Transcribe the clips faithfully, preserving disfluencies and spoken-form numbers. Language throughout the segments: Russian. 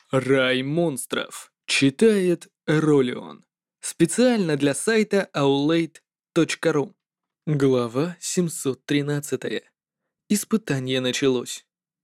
Рай монстров. Читает Ролион. Специально для сайта аулейт точка ру. Глава семьсот тринадцать. Испытание началось.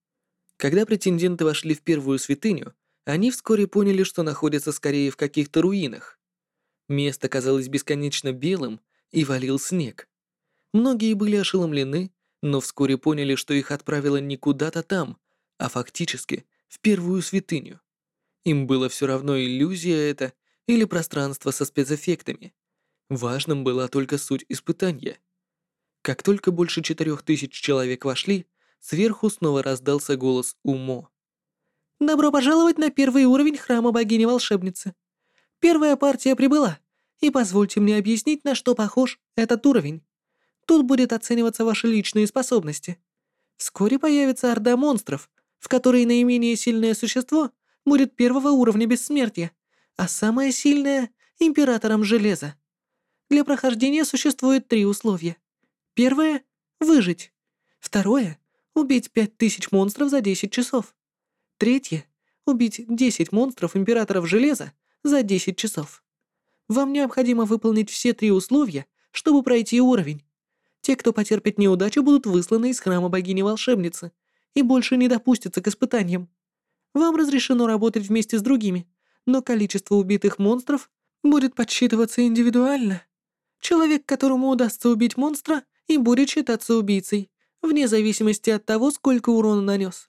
Когда претенденты вошли в первую святыню, они вскоре поняли, что находятся скорее в каких-то руинах. Место казалось бесконечно белым, и валил снег. Многие были ошеломлены, но вскоре поняли, что их отправило не куда-то там, а фактически в первую святыню. Им было все равно, иллюзия это или пространство со спецэффектами. Важным была только суть испытания. Как только больше четырех тысяч человек вошли, сверху снова раздался голос Умо. «Добро пожаловать на первый уровень храма богини-волшебницы. Первая партия прибыла, и позвольте мне объяснить, на что похож этот уровень. Тут будет оцениваться ваши личные способности. Вскоре появится орда монстров, в которой наименее сильное существо будет первого уровня бессмертия, а самое сильное — императором железа. Для прохождения существует три условия. Первое — выжить. Второе — убить пять тысяч монстров за десять часов. Третье — убить десять монстров императоров железа за десять часов. Вам необходимо выполнить все три условия, чтобы пройти уровень. Те, кто потерпит неудачу, будут высланы из храма богини-волшебницы и больше не допустятся к испытаниям. Вам разрешено работать вместе с другими, но количество убитых монстров будет подсчитываться индивидуально. Человек, которому удастся убить монстра, и будет считаться убийцей, вне зависимости от того, сколько урона нанес.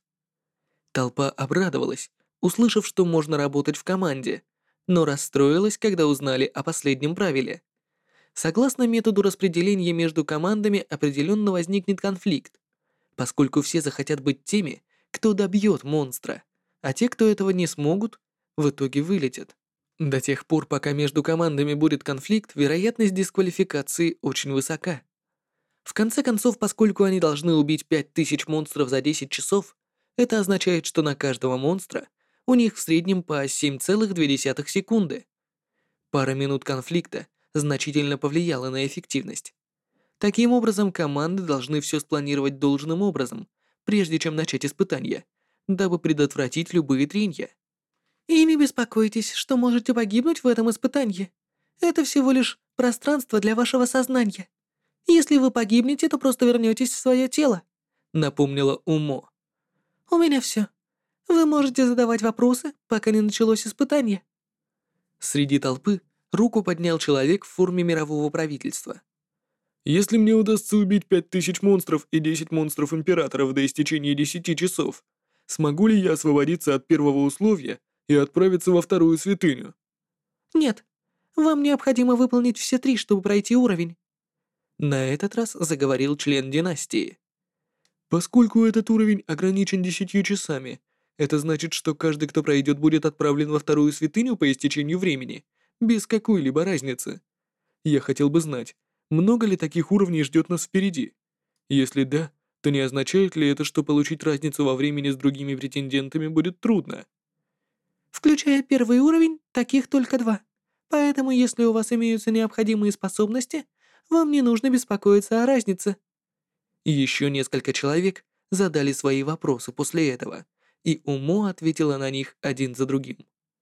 Толпа обрадовалась, услышав, что можно работать в команде, но расстроилась, когда узнали о последнем правиле. Согласно методу распределения между командами определенно возникнет конфликт, поскольку все захотят быть теми, кто добьет монстра, а те, кто этого не смогут, в итоге вылетят. До тех пор, пока между командами будет конфликт, вероятность дисквалификации очень высока. В конце концов, поскольку они должны убить пять тысяч монстров за десять часов, это означает, что на каждого монстра у них в среднем по семь целых две десятых секунды. Пара минут конфликта значительно повлияла на эффективность. Таким образом, команды должны все спланировать должным образом, прежде чем начать испытания, дабы предотвратить любые тренья. И не беспокойтесь, что можете погибнуть в этом испытании. Это всего лишь пространство для вашего сознания. Если вы погибнете, то просто вернетесь в свое тело», — напомнила Умо. «У меня все. Вы можете задавать вопросы, пока не началось испытание». Среди толпы руку поднял человек в форме мирового правительства. Если мне удастся убить пять тысяч монстров и десять монстров императоров до истечения десяти часов, смогу ли я освободиться от первого условия и отправиться во вторую святыню? «Нет, вам необходимо выполнить все три, чтобы пройти уровень». На этот раз заговорил член династии. Поскольку этот уровень ограничен десятью часами, это значит, что каждый, кто пройдет, будет отправлен во вторую святыню по истечению времени, без какой-либо разницы. Я хотел бы знать, много ли таких уровней ждет нас впереди? Если да, то не означает ли это, что получить разницу во времени с другими претендентами будет трудно? Включая первый уровень, таких только два. Поэтому, если у вас имеются необходимые способности, вам не нужно беспокоиться о разнице. И еще несколько человек задали свои вопросы после этого, и Умо ответила на них один за другим.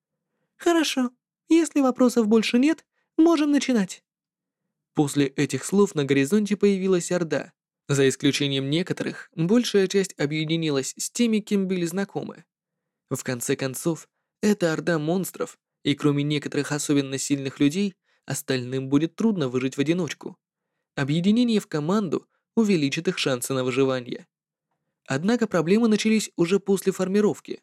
«Хорошо. Если вопросов больше нет, можем начинать». После этих слов на горизонте появилась Орда. За исключением некоторых, большая часть объединилась с теми, кем были знакомы. В конце концов, это Орда монстров, и кроме некоторых особенно сильных людей, остальным будет трудно выжить в одиночку. Объединение в команду увеличит их шансы на выживание. Однако проблемы начались уже после формировки.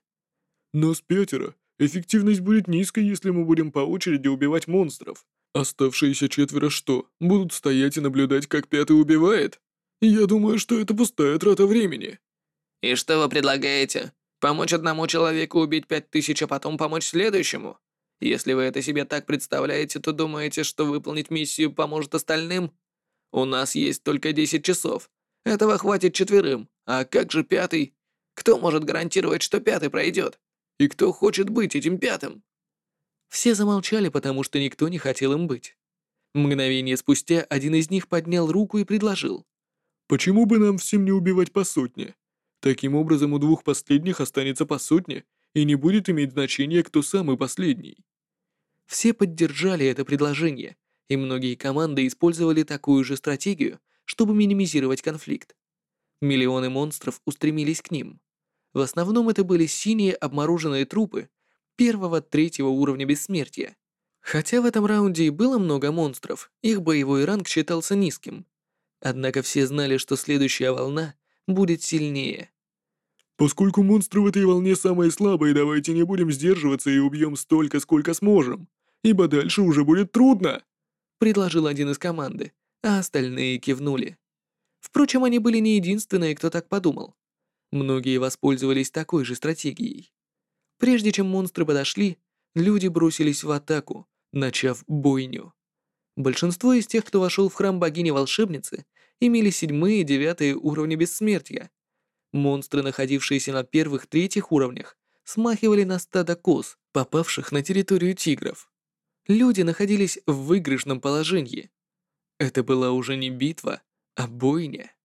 Нас пятеро. Эффективность будет низкой, если мы будем по очереди убивать монстров. Оставшиеся четверо что, будут стоять и наблюдать, как пятый убивает? Я думаю, что это пустая трата времени. «И что вы предлагаете? Помочь одному человеку убить пять тысяч, а потом помочь следующему? Если вы это себе так представляете, то думаете, что выполнить миссию поможет остальным? У нас есть только десять часов. Этого хватит четверым. А как же пятый? Кто может гарантировать, что пятый пройдет? И кто хочет быть этим пятым?» Все замолчали, потому что никто не хотел им быть. Мгновение спустя один из них поднял руку и предложил. Почему бы нам всем не убивать по сотне? Таким образом, у двух последних останется по сотне, и не будет иметь значения, кто самый последний. Все поддержали это предложение, и многие команды использовали такую же стратегию, чтобы минимизировать конфликт. Миллионы монстров устремились к ним. В основном это были синие обмороженные трупы первого-третьего уровня бессмертия. Хотя в этом раунде и было много монстров, их боевой ранг считался низким. Однако все знали, что следующая волна будет сильнее. Поскольку монстры в этой волне самые слабые, давайте не будем сдерживаться и убьем столько, сколько сможем, ибо дальше уже будет трудно, Предложил один из команды, а остальные кивнули. Впрочем, они были не единственные, кто так подумал. Многие воспользовались такой же стратегией. Прежде чем монстры подошли, люди бросились в атаку, начав бойню. Большинство из тех, кто вошел в храм богини-волшебницы, имели седьмые и девятые уровни бессмертия. Монстры, находившиеся на первых-третьих уровнях, смахивали на стадо коз, попавших на территорию тигров. Люди находились в выигрышном положении. Это была уже не битва, а бойня.